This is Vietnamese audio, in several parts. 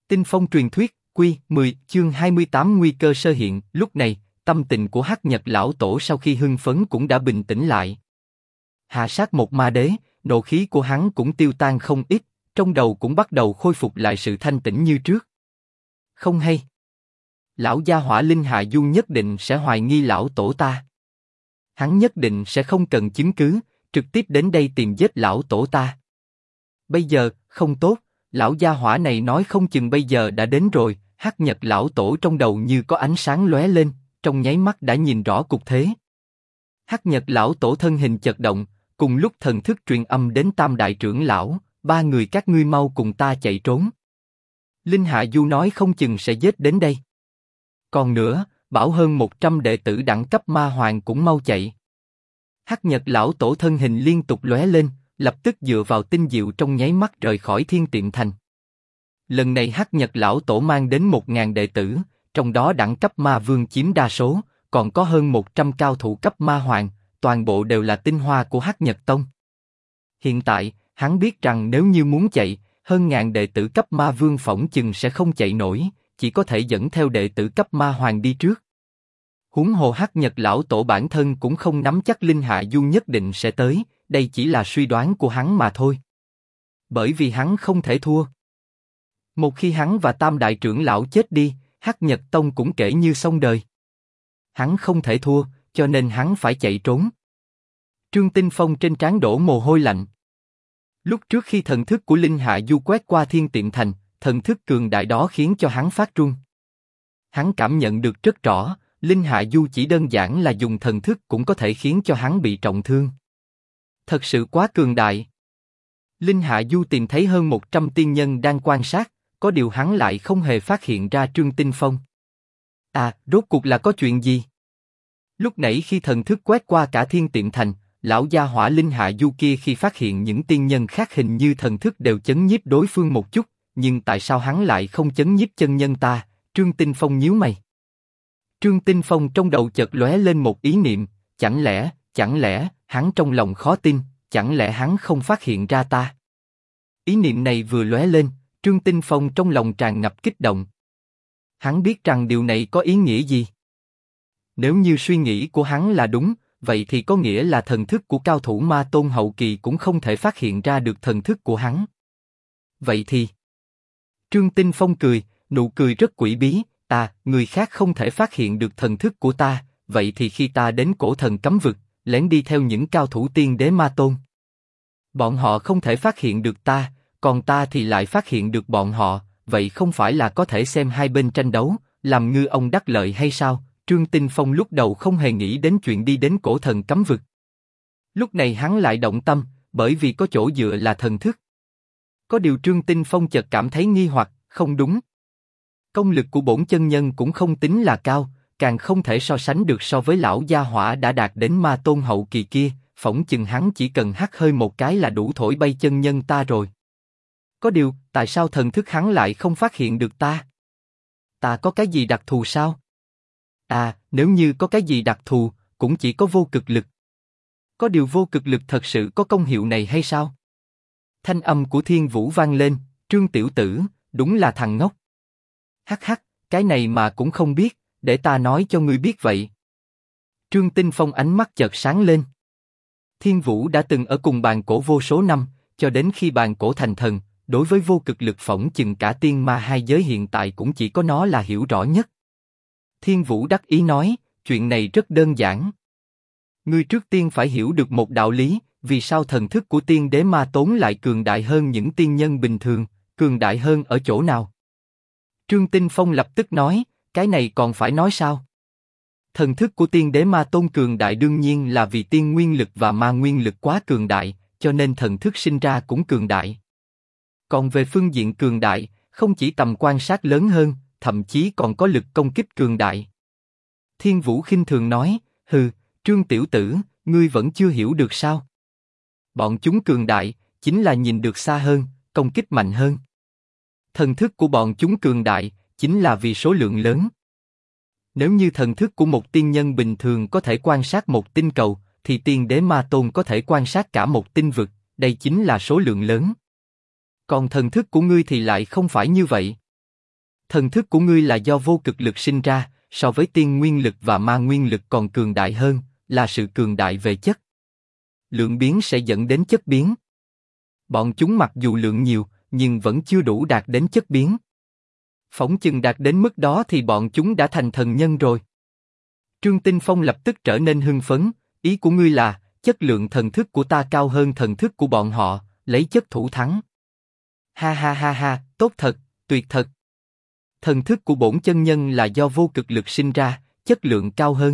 Tinh phong truyền thuyết, Quy 10, chương 28 nguy cơ sơ hiện. Lúc này, tâm tình của Hắc Nhật lão tổ sau khi hưng phấn cũng đã bình tĩnh lại. Hạ sát một ma đế, nộ khí của hắn cũng tiêu tan không ít, trong đầu cũng bắt đầu khôi phục lại sự thanh tĩnh như trước. Không hay. Lão gia hỏa Linh Hạ Du nhất định sẽ hoài nghi lão tổ ta. Hắn nhất định sẽ không cần chứng cứ, trực tiếp đến đây tìm giết lão tổ ta. Bây giờ, không tốt, lão gia hỏa này nói không chừng bây giờ đã đến rồi. Hắc Nhật lão tổ trong đầu như có ánh sáng lóe lên, trong nháy mắt đã nhìn rõ cục thế. Hắc Nhật lão tổ thân hình chật động, cùng lúc thần thức truyền âm đến Tam đại trưởng lão, ba người các ngươi mau cùng ta chạy trốn. Linh Hạ Du nói không chừng sẽ giết đến đây. Còn nữa, bảo hơn 100 đệ tử đẳng cấp ma hoàng cũng mau chạy. Hắc Nhật lão tổ thân hình liên tục lóe lên, lập tức dựa vào tinh diệu trong nháy mắt rời khỏi Thiên Tiệm Thành. Lần này Hắc Nhật lão tổ mang đến 1000 đệ tử, trong đó đẳng cấp ma vương chiếm đa số, còn có hơn 100 cao thủ cấp ma hoàng, toàn bộ đều là tinh hoa của Hắc Nhật Tông. Hiện tại, hắn biết rằng nếu như muốn chạy, hơn ngàn đệ tử cấp ma vương phỏng chừng sẽ không chạy nổi, chỉ có thể dẫn theo đệ tử cấp ma hoàng đi trước. Huống hồ Hắc Nhật lão tổ bản thân cũng không nắm chắc Linh Hạ Du nhất định sẽ tới, đây chỉ là suy đoán của hắn mà thôi. Bởi vì hắn không thể thua. Một khi hắn và Tam đại trưởng lão chết đi, Hắc Nhật Tông cũng kể như xong đời. Hắn không thể thua, cho nên hắn phải chạy trốn. Trương Tinh Phong trên trán đổ mồ hôi lạnh. Lúc trước khi thần thức của Linh Hạ Du quét qua Thiên Tiệm Thành, thần thức cường đại đó khiến cho hắn phát run. Hắn cảm nhận được rất rõ, Linh Hạ Du chỉ đơn giản là dùng thần thức cũng có thể khiến cho hắn bị trọng thương. Thật sự quá cường đại. Linh Hạ Du tìm thấy hơn 100 tiên nhân đang quan sát, có điều hắn lại không hề phát hiện ra Trương Tinh Phong. À, rốt cuộc là có chuyện gì? Lúc nãy khi thần thức quét qua cả Thiên Tiệm Thành, lão gia hỏa Linh Hạ Du kia khi phát hiện những tiên nhân khác hình như thần thức đều chấn nhiếp đối phương một chút, nhưng tại sao hắn lại không chấn nhiếp chân nhân ta? Trương Tinh Phong nhíu mày. Trương Tinh Phong trong đầu chợt lóe lên một ý niệm, chẳng lẽ, hắn trong lòng khó tin, chẳng lẽ hắn không phát hiện ra ta? Ý niệm này vừa lóe lên, Trương Tinh Phong trong lòng tràn ngập kích động. Hắn biết rằng điều này có ý nghĩa gì. Nếu như suy nghĩ của hắn là đúng, vậy thì có nghĩa là thần thức của cao thủ ma tôn hậu kỳ cũng không thể phát hiện ra được thần thức của hắn. Vậy thì... Trương Tinh Phong cười, nụ cười rất quỷ bí, người khác không thể phát hiện được thần thức của ta, vậy thì khi ta đến cổ thần cấm vực, lén đi theo những cao thủ tiên đế ma tôn. Bọn họ không thể phát hiện được ta, còn ta thì lại phát hiện được bọn họ, vậy không phải là có thể xem hai bên tranh đấu, làm ngư ông đắc lợi hay sao? Trương Tinh Phong lúc đầu không hề nghĩ đến chuyện đi đến cổ thần cấm vực. Lúc này hắn lại động tâm, bởi vì có chỗ dựa là thần thức. Có điều Trương Tinh Phong chợt cảm thấy nghi hoặc, không đúng. Công lực của bổn chân nhân cũng không tính là cao, càng không thể so sánh được so với lão gia hỏa đã đạt đến ma tôn hậu kỳ kia, phỏng chừng hắn chỉ cần hắt hơi một cái là đủ thổi bay chân nhân ta rồi. Có điều, tại sao thần thức hắn lại không phát hiện được ta? Ta có cái gì đặc thù sao? Nếu như có cái gì đặc thù, cũng chỉ có vô cực lực. Có điều vô cực lực thật sự có công hiệu này hay sao? Thanh âm của Thiên Vũ vang lên, Trương tiểu tử, đúng là thằng ngốc. Hắc hắc, cái này mà cũng không biết, để ta nói cho ngươi biết vậy. Trương Tinh Phong ánh mắt chợt sáng lên. Thiên Vũ đã từng ở cùng bàn cổ vô số năm, cho đến khi bàn cổ thành thần, đối với vô cực lực phỏng chừng cả tiên ma hai giới hiện tại cũng chỉ có nó là hiểu rõ nhất. Thiên Vũ đắc ý nói, chuyện này rất đơn giản. Ngươi trước tiên phải hiểu được một đạo lý, vì sao thần thức của tiên đế ma tốn lại cường đại hơn những tiên nhân bình thường, cường đại hơn ở chỗ nào? Trương Tinh Phong lập tức nói, cái này còn phải nói sao? Thần thức của tiên đế ma tôn cường đại đương nhiên là vì tiên nguyên lực và ma nguyên lực quá cường đại, cho nên thần thức sinh ra cũng cường đại. Còn về phương diện cường đại, không chỉ tầm quan sát lớn hơn, thậm chí còn có lực công kích cường đại. Thiên Vũ khinh thường nói, hừ, Trương tiểu tử, ngươi vẫn chưa hiểu được sao? Bọn chúng cường đại, chính là nhìn được xa hơn, công kích mạnh hơn. Thần thức của bọn chúng cường đại, chính là vì số lượng lớn. Nếu như thần thức của một tiên nhân bình thường có thể quan sát một tinh cầu, thì tiên đế ma tôn có thể quan sát cả một tinh vực, đây chính là số lượng lớn. Còn thần thức của ngươi thì lại không phải như vậy. Thần thức của ngươi là do vô cực lực sinh ra, so với tiên nguyên lực và ma nguyên lực còn cường đại hơn, là sự cường đại về chất. Lượng biến sẽ dẫn đến chất biến. Bọn chúng mặc dù lượng nhiều, nhưng vẫn chưa đủ đạt đến chất biến. Phỏng chừng đạt đến mức đó thì bọn chúng đã thành thần nhân rồi. Trương Tinh Phong lập tức trở nên hưng phấn, ý của ngươi là, chất lượng thần thức của ta cao hơn thần thức của bọn họ, lấy chất thủ thắng. Ha ha ha ha, tốt thật, tuyệt thật. Thần thức của bổn chân nhân là do vô cực lực sinh ra, chất lượng cao hơn.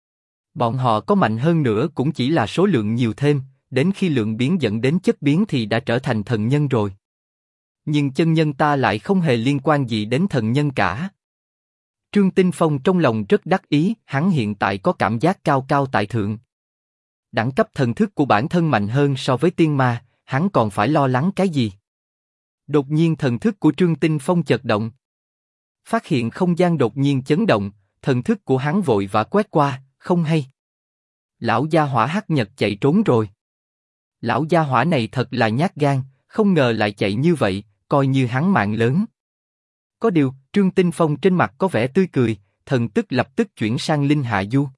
Bọn họ có mạnh hơn nữa cũng chỉ là số lượng nhiều thêm, đến khi lượng biến dẫn đến chất biến thì đã trở thành thần nhân rồi. Nhưng chân nhân ta lại không hề liên quan gì đến thần nhân cả. Trương Tinh Phong trong lòng rất đắc ý, hắn hiện tại có cảm giác cao cao tại thượng. Đẳng cấp thần thức của bản thân mạnh hơn so với tiên ma, hắn còn phải lo lắng cái gì? Đột nhiên thần thức của Trương Tinh Phong chợt động. Phát hiện không gian đột nhiên chấn động, thần thức của hắn vội vã quét qua, không hay. Lão gia hỏa Hắc Nhật chạy trốn rồi. Lão gia hỏa này thật là nhát gan, không ngờ lại chạy như vậy, coi như hắn mạng lớn. Có điều, Trương Tinh Phong trên mặt có vẻ tươi cười, thần tức lập tức chuyển sang Linh Hạ Du.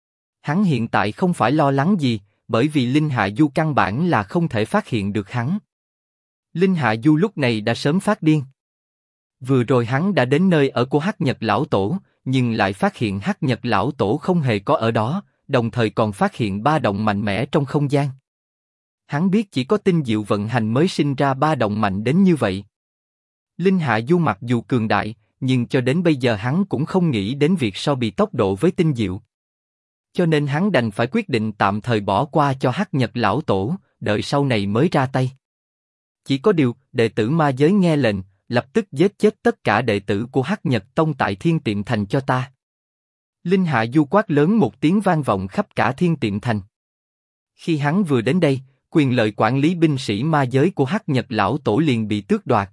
Hắn hiện tại không phải lo lắng gì, bởi vì Linh Hạ Du căn bản là không thể phát hiện được hắn. Linh Hạ Du lúc này đã sớm phát điên. Vừa rồi hắn đã đến nơi ở của Hắc Nhật Lão Tổ, nhưng lại phát hiện Hắc Nhật Lão Tổ không hề có ở đó, đồng thời còn phát hiện ba động mạnh mẽ trong không gian. Hắn biết chỉ có tinh diệu vận hành mới sinh ra ba động mạnh đến như vậy. Linh Hạ Du mặc dù cường đại, nhưng cho đến bây giờ hắn cũng không nghĩ đến việc so bì tốc độ với tinh diệu. Cho nên hắn đành phải quyết định tạm thời bỏ qua cho Hắc Nhật Lão Tổ, đợi sau này mới ra tay. Chỉ có điều, đệ tử ma giới nghe lệnh, lập tức giết chết tất cả đệ tử của Hắc Nhật Tông tại Thiên Tiệm Thành cho ta. Linh Hạ Du quát lớn một tiếng vang vọng khắp cả Thiên Tiệm Thành. Khi hắn vừa đến đây, quyền lợi quản lý binh sĩ ma giới của Hắc Nhật Lão Tổ liền bị tước đoạt.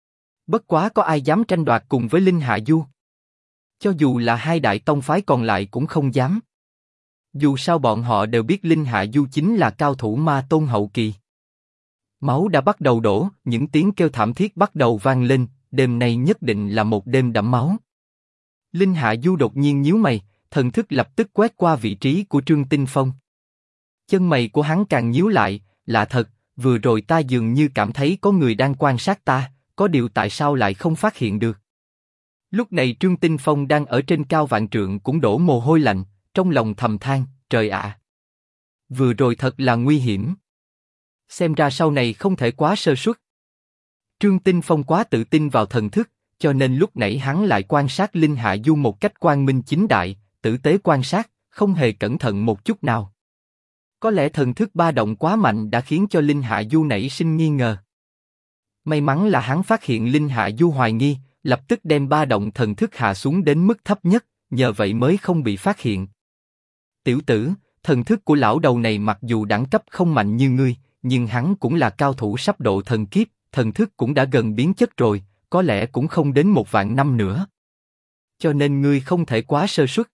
Bất quá có ai dám tranh đoạt cùng với Linh Hạ Du? Cho dù là hai đại tông phái còn lại cũng không dám. Dù sao bọn họ đều biết Linh Hạ Du chính là cao thủ ma tôn hậu kỳ. Máu đã bắt đầu đổ, những tiếng kêu thảm thiết bắt đầu vang lên, đêm nay nhất định là một đêm đẫm máu. Linh Hạ Du đột nhiên nhíu mày, thần thức lập tức quét qua vị trí của Trương Tinh Phong. Chân mày của hắn càng nhíu lại, lạ thật, vừa rồi ta dường như cảm thấy có người đang quan sát ta, có điều tại sao lại không phát hiện được. Lúc này Trương Tinh Phong đang ở trên cao vạn trượng cũng đổ mồ hôi lạnh, trong lòng thầm than, trời ạ! Vừa rồi thật là nguy hiểm. Xem ra sau này không thể quá sơ suất. Trương Tinh Phong quá tự tin vào thần thức, cho nên lúc nãy hắn lại quan sát Linh Hạ Du một cách quang minh chính đại, tử tế quan sát, không hề cẩn thận một chút nào. Có lẽ thần thức ba động quá mạnh đã khiến cho Linh Hạ Du nảy sinh nghi ngờ. May mắn là hắn phát hiện Linh Hạ Du hoài nghi, lập tức đem ba động thần thức hạ xuống đến mức thấp nhất, nhờ vậy mới không bị phát hiện. Tiểu tử, thần thức của lão đầu này mặc dù đẳng cấp không mạnh như ngươi, nhưng hắn cũng là cao thủ sắp độ thần kiếp, thần thức cũng đã gần biến chất rồi, có lẽ cũng không đến 1.000 năm nữa. Cho nên ngươi không thể quá sơ suất.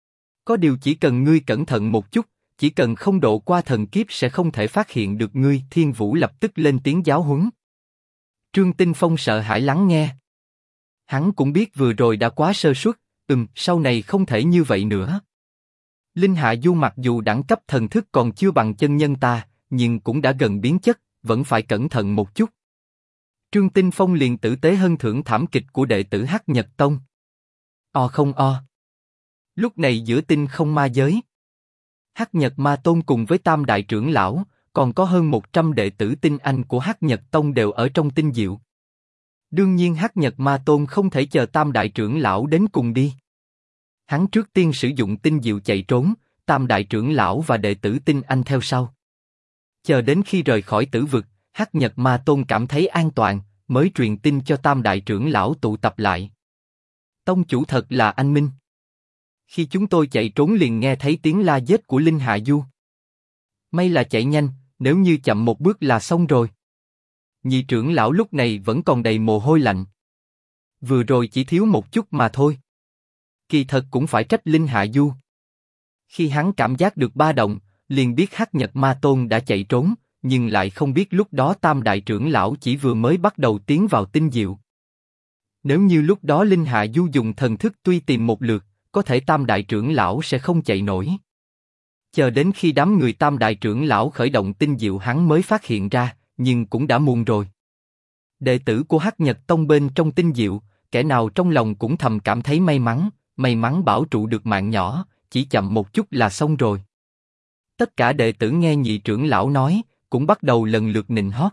Có điều chỉ cần ngươi cẩn thận một chút, chỉ cần không độ qua thần kiếp sẽ không thể phát hiện được ngươi. Thiên Vũ lập tức lên tiếng giáo huấn. Trương Tinh Phong sợ hãi lắng nghe. Hắn cũng biết vừa rồi đã quá sơ suất, sau này không thể như vậy nữa. Linh Hạ Du mặc dù đẳng cấp thần thức còn chưa bằng chân nhân ta, nhưng cũng đã gần biến chất, vẫn phải cẩn thận một chút. Trương Tinh Phong liền tử tế hân thưởng thảm kịch của đệ tử Hắc Nhật Tông. O không o. Lúc này giữa tinh không ma giới, Hắc Nhật Ma Tôn cùng với Tam Đại Trưởng Lão, còn có hơn 100 đệ tử tinh anh của Hắc Nhật Tông đều ở trong tinh diệu. Đương nhiên Hắc Nhật Ma Tôn không thể chờ Tam Đại Trưởng Lão đến cùng đi. Hắn trước tiên sử dụng tinh diệu chạy trốn, Tam Đại Trưởng Lão và đệ tử tinh anh theo sau. Chờ đến khi rời khỏi tử vực, Hắc Nhật Ma Tôn cảm thấy an toàn, mới truyền tin cho Tam Đại Trưởng Lão tụ tập lại. Tông chủ thật là anh minh. Khi chúng tôi chạy trốn liền nghe thấy tiếng la giết của Linh Hạ Du. May là chạy nhanh, nếu như chậm một bước là xong rồi. Nhị trưởng lão lúc này vẫn còn đầy mồ hôi lạnh. Vừa rồi chỉ thiếu một chút mà thôi. Kỳ thật cũng phải trách Linh Hạ Du. Khi hắn cảm giác được ba động, liền biết Hắc Nhật Ma Tôn đã chạy trốn, nhưng lại không biết lúc đó Tam Đại Trưởng Lão chỉ vừa mới bắt đầu tiến vào tinh diệu. Nếu như lúc đó Linh Hạ Du dùng thần thức tuy tìm một lượt, có thể Tam đại trưởng lão sẽ không chạy nổi. Chờ đến khi đám người Tam đại trưởng lão khởi động tinh diệu hắn mới phát hiện ra, nhưng cũng đã muộn rồi. Đệ tử của Hắc Nhật Tông bên trong tinh diệu, kẻ nào trong lòng cũng thầm cảm thấy may mắn bảo trụ được mạng nhỏ, chỉ chậm một chút là xong rồi. Tất cả đệ tử nghe nhị trưởng lão nói, cũng bắt đầu lần lượt nịnh hót.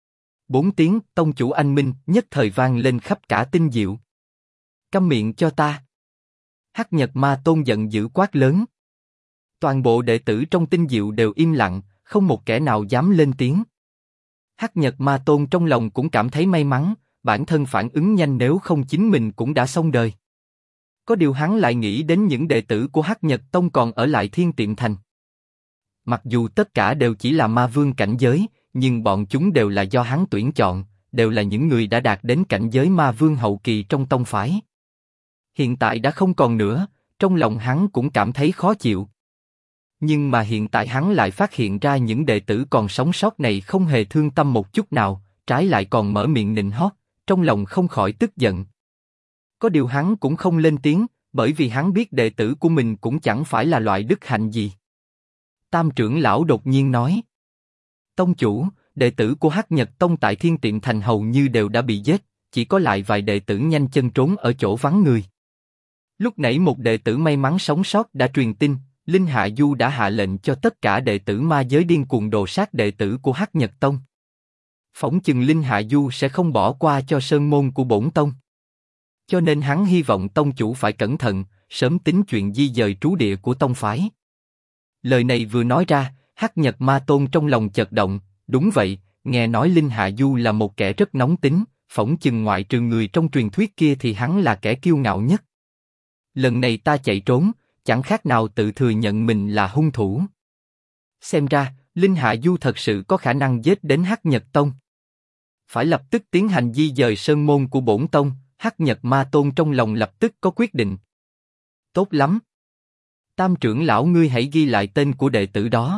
4 tiếng tông chủ anh minh nhất thời vang lên khắp cả tinh diệu. Câm miệng cho ta! Hắc Nhật Ma Tôn giận dữ quát lớn. Toàn bộ đệ tử trong tinh diệu đều im lặng, không một kẻ nào dám lên tiếng. Hắc Nhật Ma Tôn trong lòng cũng cảm thấy may mắn, bản thân phản ứng nhanh nếu không chính mình cũng đã xong đời. Có điều hắn lại nghĩ đến những đệ tử của Hắc Nhật Tông còn ở lại Thiên Tiệm Thành. Mặc dù tất cả đều chỉ là ma vương cảnh giới, nhưng bọn chúng đều là do hắn tuyển chọn, đều là những người đã đạt đến cảnh giới ma vương hậu kỳ trong tông phái. Hiện tại đã không còn nữa, trong lòng hắn cũng cảm thấy khó chịu. Nhưng mà hiện tại hắn lại phát hiện ra những đệ tử còn sống sót này không hề thương tâm một chút nào, trái lại còn mở miệng nịnh hót, trong lòng không khỏi tức giận. Có điều hắn cũng không lên tiếng, bởi vì hắn biết đệ tử của mình cũng chẳng phải là loại đức hạnh gì. Tam trưởng lão đột nhiên nói. Tông chủ, đệ tử của Hắc Nhật Tông tại Thiên Tiệm Thành hầu như đều đã bị giết, chỉ có lại vài đệ tử nhanh chân trốn ở chỗ vắng người. Lúc nãy một đệ tử may mắn sống sót đã truyền tin, Linh Hạ Du đã hạ lệnh cho tất cả đệ tử ma giới điên cuồng đồ sát đệ tử của Hắc Nhật Tông. Phỏng chừng Linh Hạ Du sẽ không bỏ qua cho sơn môn của bổn tông. Cho nên hắn hy vọng tông chủ phải cẩn thận, sớm tính chuyện di dời trú địa của tông phái. Lời này vừa nói ra, Hắc Nhật Ma Tôn trong lòng chợt động, đúng vậy, nghe nói Linh Hạ Du là một kẻ rất nóng tính, phỏng chừng ngoại trừ người trong truyền thuyết kia thì hắn là kẻ kiêu ngạo nhất. Lần này ta chạy trốn, chẳng khác nào tự thừa nhận mình là hung thủ. Xem ra, Linh Hạ Du thật sự có khả năng giết đến Hắc Nhật Tông. Phải lập tức tiến hành di dời sơn môn của bổn tông, Hắc Nhật Ma Tôn trong lòng lập tức có quyết định. Tốt lắm. Tam trưởng lão ngươi hãy ghi lại tên của đệ tử đó.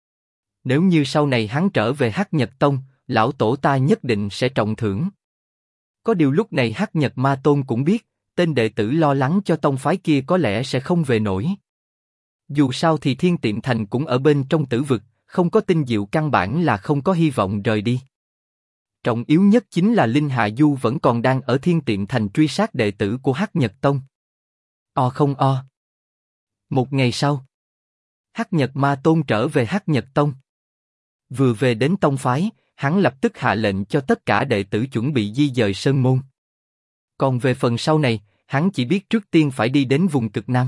Nếu như sau này hắn trở về Hắc Nhật Tông, lão tổ ta nhất định sẽ trọng thưởng. Có điều lúc này Hắc Nhật Ma Tôn cũng biết, tên đệ tử lo lắng cho tông phái kia có lẽ sẽ không về nổi. Dù sao thì Thiên Tiệm Thành cũng ở bên trong tử vực, không có tinh diệu căn bản là không có hy vọng rời đi. Trọng yếu nhất chính là Linh Hạ Du vẫn còn đang ở Thiên Tiệm Thành truy sát đệ tử của Hắc Nhật Tông. O không o. Một ngày sau, Hắc Nhật Ma Tôn trở về Hắc Nhật Tông. Vừa về đến tông phái, hắn lập tức hạ lệnh cho tất cả đệ tử chuẩn bị di dời sơn môn. Còn về phần sau này, hắn chỉ biết trước tiên phải đi đến vùng cực Nam.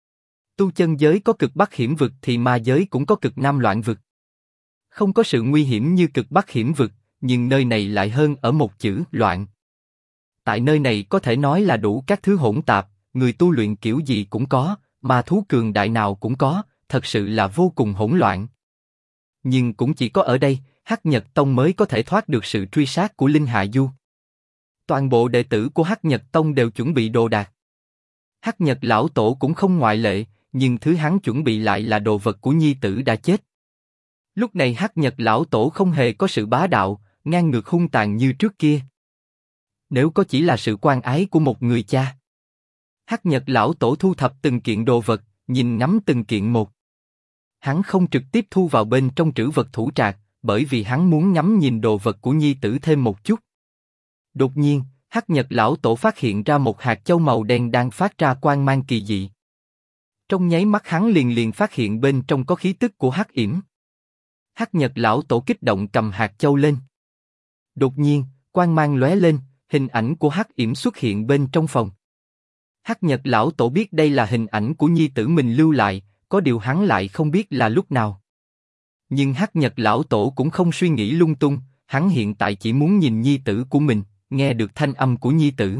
Tu chân giới có cực Bắc hiểm vực thì ma giới cũng có cực Nam loạn vực. Không có sự nguy hiểm như cực Bắc hiểm vực, nhưng nơi này lại hơn ở một chữ loạn. Tại nơi này có thể nói là đủ các thứ hỗn tạp, người tu luyện kiểu gì cũng có, ma thú cường đại nào cũng có, thật sự là vô cùng hỗn loạn. Nhưng cũng chỉ có ở đây, Hắc Nhật Tông mới có thể thoát được sự truy sát của Linh Hạ Du. Toàn bộ đệ tử của Hắc Nhật Tông đều chuẩn bị đồ đạc. Hắc Nhật lão tổ cũng không ngoại lệ, nhưng thứ hắn chuẩn bị lại là đồ vật của nhi tử đã chết. Lúc này Hắc Nhật lão tổ không hề có sự bá đạo, ngang ngược hung tàn như trước kia. Nếu có chỉ là sự quan ái của một người cha. Hắc Nhật lão tổ thu thập từng kiện đồ vật, nhìn ngắm từng kiện một. Hắn không trực tiếp thu vào bên trong trữ vật thủ trạc, bởi vì hắn muốn ngắm nhìn đồ vật của nhi tử thêm một chút. Đột nhiên, Hắc Nhật lão tổ phát hiện ra một hạt châu màu đen đang phát ra quang mang kỳ dị. Trong nháy mắt hắn liền phát hiện bên trong có khí tức của Hắc Yểm. Hắc Nhật lão tổ kích động cầm hạt châu lên. Đột nhiên, quang mang lóe lên, hình ảnh của Hắc Yểm xuất hiện bên trong phòng. Hắc Nhật lão tổ biết đây là hình ảnh của nhi tử mình lưu lại, có điều hắn lại không biết là lúc nào. Nhưng Hắc Nhật lão tổ cũng không suy nghĩ lung tung, hắn hiện tại chỉ muốn nhìn nhi tử của mình, nghe được thanh âm của nhi tử.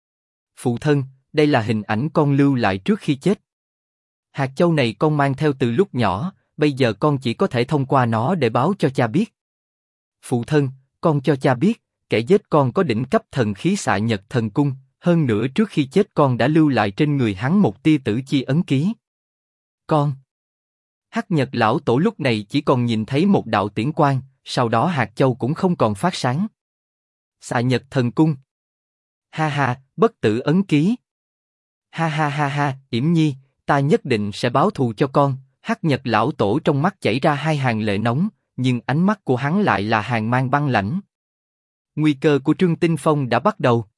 Phụ thân, đây là hình ảnh con lưu lại trước khi chết. Hạt châu này con mang theo từ lúc nhỏ, bây giờ con chỉ có thể thông qua nó để báo cho cha biết. Phụ thân, con cho cha biết, kẻ giết con có đỉnh cấp thần khí Xạ Nhật Thần Cung, hơn nữa trước khi chết con đã lưu lại trên người hắn một tia tử chi ấn ký. Con. Hắc Nhật lão tổ lúc này chỉ còn nhìn thấy một đạo tiễn quang, sau đó hạt châu cũng không còn phát sáng. Xạ Nhật Thần Cung. Ha ha, bất tử ấn ký. Ha ha ha ha, Yểm Nhi, ta nhất định sẽ báo thù cho con. Hắc Nhật lão tổ trong mắt chảy ra hai hàng lệ nóng, nhưng ánh mắt của hắn lại là hàng mang băng lãnh. Nguy cơ của Trương Tinh Phong đã bắt đầu.